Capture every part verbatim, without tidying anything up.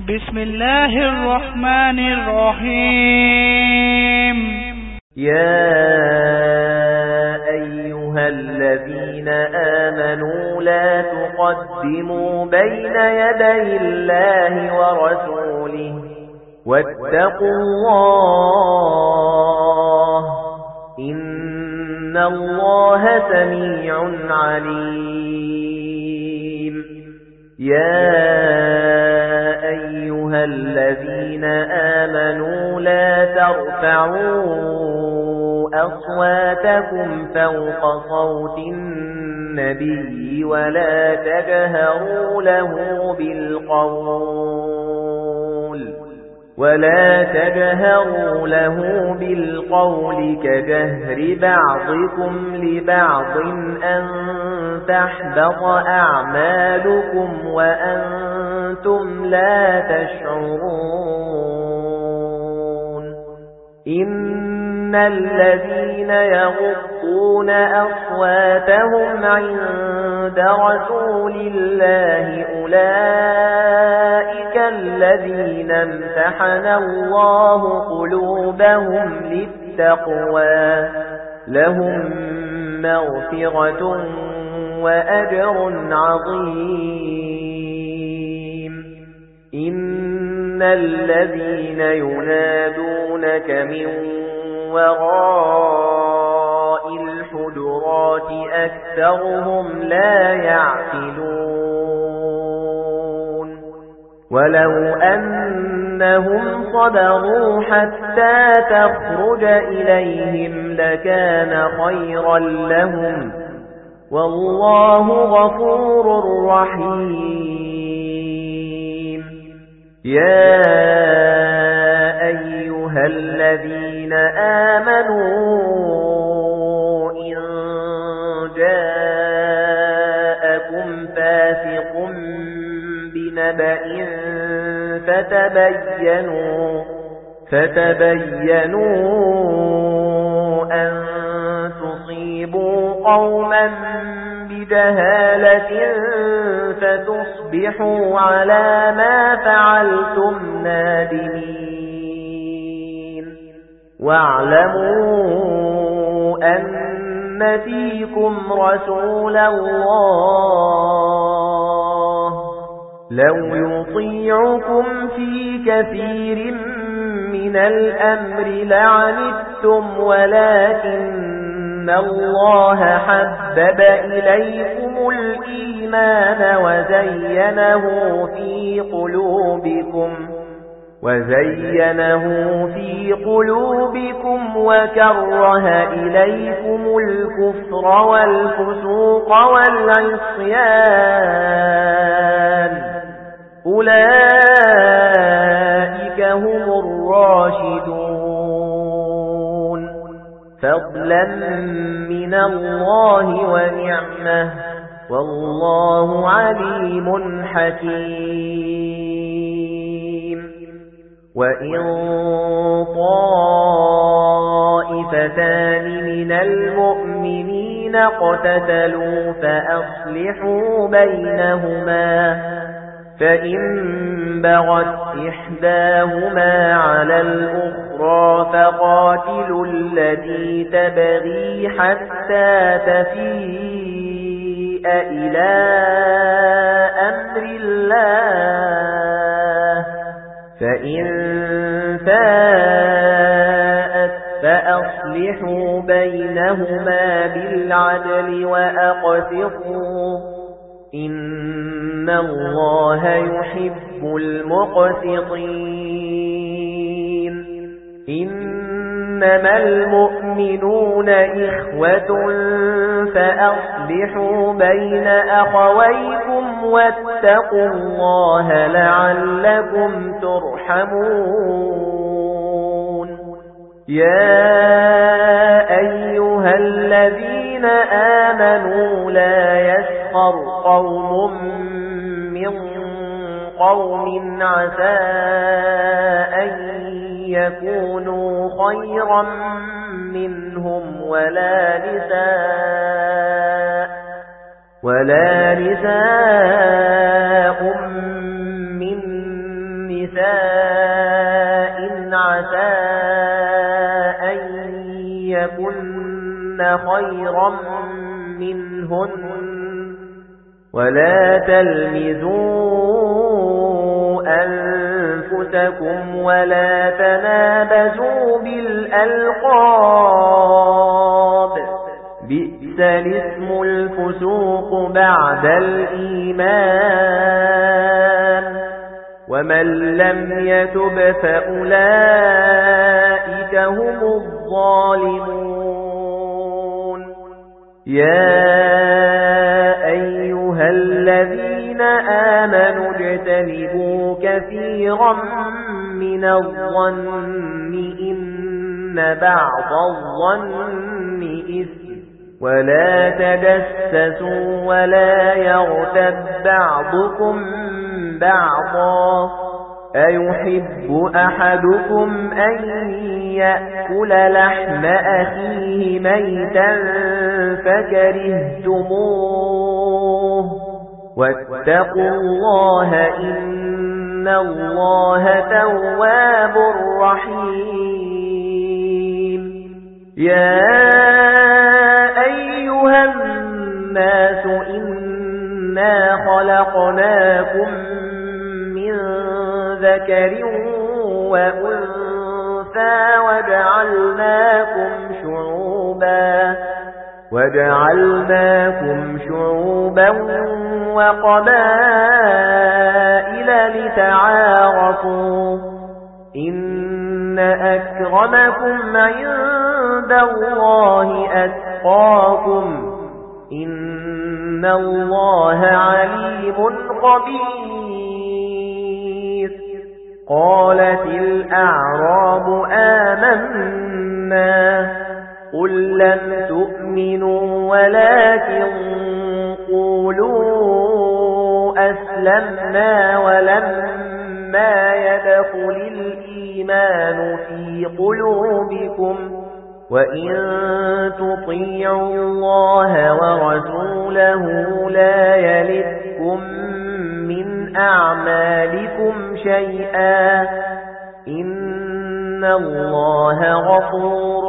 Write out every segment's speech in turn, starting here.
بسم الله الرحمن الرحيم. يا أيها الذين آمنوا لا تقدموا بين يدي الله ورسوله واتقوا الله إن الله سميع عليم. يا أيها الذين آمنوا لا ترفعوا أصواتكم فوق صوت النبي ولا تجهروا له بالقول ولا تجهروا له بالقول كجهر بعضكم لبعض أن تحبط أعمالكم وأنتم لا تشعرون. إن الذين يغضون أصواتهم عند رسول الله أولئك الذين امتحن الله قلوبهم للتقوى لهم مغفرة وأجر عظيم. إن الذين ينادونك من وراء الحجرات أكثرهم لا يعقلون. ولو أنهم صبروا حتى تخرج إليهم لكان خيرا لهم والله غفور رحيم. يا أيها الذين آمنوا إن جاءكم فاسق بنبأ فتبينوا فتبينوا أن تصيبوا قوما بجهالة فتصبحوا على ما فعلتم نادمين. واعلموا أن فيكم رسول الله لو يطيعكم في كثير من الأمر لعنتم ولكن الله حبب إليكم الإيمان وزينه في قلوبكم وزينه في قلوبكم وكره إليكم الكفر والفسوق والعصيان أولئك هم الراشدون فضلا من الله ونعمه والله عليم حكيم. وإن طائفتان من المؤمنين اقتتلوا فأصلحوا بينهما فإن بغت إحداهما على الأخرى فقاتلوا التي تبغي حتى تفيء إلى أمر الله فإن فاءت فأصلحوا بينهما بالعدل وأقسطوا إن الله يحب المقسطين. إنما المؤمنون إخوة فأصلحوا بين أخويكم واتقوا الله لعلكم ترحمون. يا أيها الذين آمنوا لا يسخر قوم من قوم عسى أن يكونوا خيرا منهم ولا نساء ولا نساء من نِسَاءٍ عَسَى أَن يَكُنَّ خَيْرًا مِنْهُنَّ وَلَا تَلْمِزُوا أَنفُسَكُمْ وَلَا تَنَابَزُوا بِالْأَلْقَابِ بِئْسَ الِاسْمُ الْفُسُوقُ بَعْدَ الْإِيمَانِ وَمَن لَّمْ يَتُبْ فَأُولَئِكَ هُمُ الظَّالِمُونَ يَا أَيُّهَا الَّذِينَ آمَنُوا اجْتَنِبُوا كَثِيرًا مِنَ الظَّنِّ إِنَّ بَعْضَ الظَّنِّ إِثْمٌ وَلَا تَجَسَّسُوا وَلَا يَغْتَبْ بَعْضُكُمْ بَعْضًا أَيُحِبُّ أَحَدُكُمْ أَن يَأْكُلَ لَحْمَ أَخِيهِ مَيْتًا فَكَرِهْتُمُوهُ وَاتَّقُوا اللَّهَ إِنَّ اللَّهَ تَوَّابٌ رَحِيمٌ يَا أَيُّهَا النَّاسُ إِنَّا خَلَقْنَاكُم مِّن ذَكَرٍ وَأُنثَىٰ وَجَعَلْنَاكُمْ شُعُوبًا وَجَعَلْنَاكُمْ شُعُوبًا وَقَبَائِلَ لِتَعَارَفُوا إِنَّ أَكْرَمَكُمْ عِندَ اللَّهِ أَتْقَاكُمْ إِنَّ اللَّهَ عَلِيمٌ خَبِيرٌ قَالَتِ الْأَعْرَابُ آمَنَّا قُل لَّمْ تُؤْمِنُوا وَلَكِن قُولُوا أَسْلَمْنَا وَلَمَّا يَدْخُلِ الْإِيمَانُ فِي قُلُوبِكُمْ وَإِن تُطِيعُوا اللَّهَ وَرَسُولَهُ لَا يَلِتْكُم مِّنْ أَعْمَالِكُمْ شَيْئًا إِنَّ اللَّهَ غَفُورٌ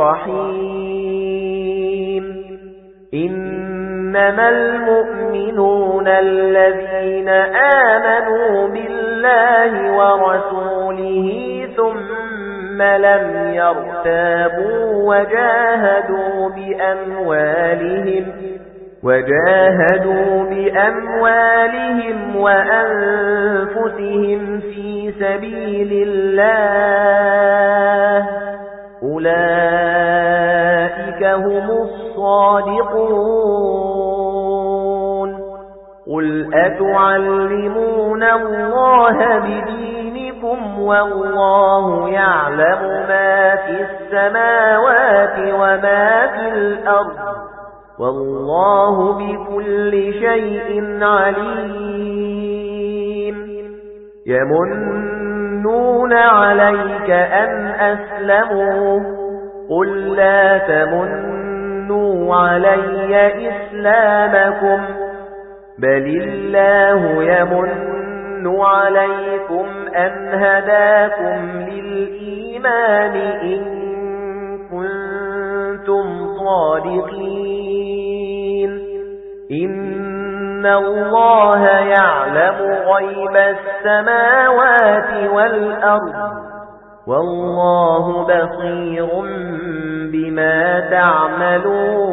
رَّحِيمٌ إِنَّمَا الْمُؤْمِنُونَ الَّذِينَ آمَنُوا بِاللَّهِ وَرَسُولِهِ ثُمَّ لَمْ يَرْتَابُوا وَجَاهَدُوا بِأَمْوَالِهِمْ وَجَاهَدُوا بِأَمْوَالِهِمْ وَأَنفُسِهِمْ فِي سَبِيلِ اللَّهِ أُولَئِكَ هُمُ الصَّادِقُونَ قُلْ أَتُعَلِّمُونَ اللَّهَ بِدِينِكُمْ وَاللَّهُ يَعْلَمُ مَا فِي السَّمَاوَاتِ وَمَا في الْأَرْضِ وَاللَّهُ بِكُلِّ شَيْءٍ عَلِيمٌ يَمُنُّونَ عَلَيْكَ أَنْ أَسْلَمُوا قُل لَّا تَمُنُّوا عَلَيَّ إِسْلَامَكُمْ بَلِ اللَّهُ يَمُنُّ عَلَيْكُمْ أَنْ هَدَاكُمْ لِلْإِيمَانِ إِن كُنتُمْ صَادِقِينَ إِنَّ اللَّهَ يَعْلَمُ غَيْبَ السَّمَاوَاتِ وَالْأَرْضِ وَاللَّهُ بَصِيرٌ بِمَا تَعْمَلُونَ